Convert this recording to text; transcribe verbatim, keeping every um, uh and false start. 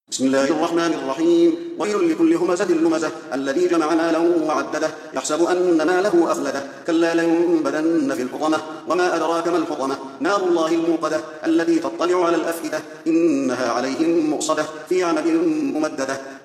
بسم الله الرحمن الرحيم. ويل لكل همزة لمزة الذي جمع مالا وعدده يحسب أن ماله أخلده كلا لينبذن في الحطمة وما أدراك ما الحطمة نار الله الموقدة التي تطلع على الأفئدة إنها عليهم مؤصدة في عمد ممددة.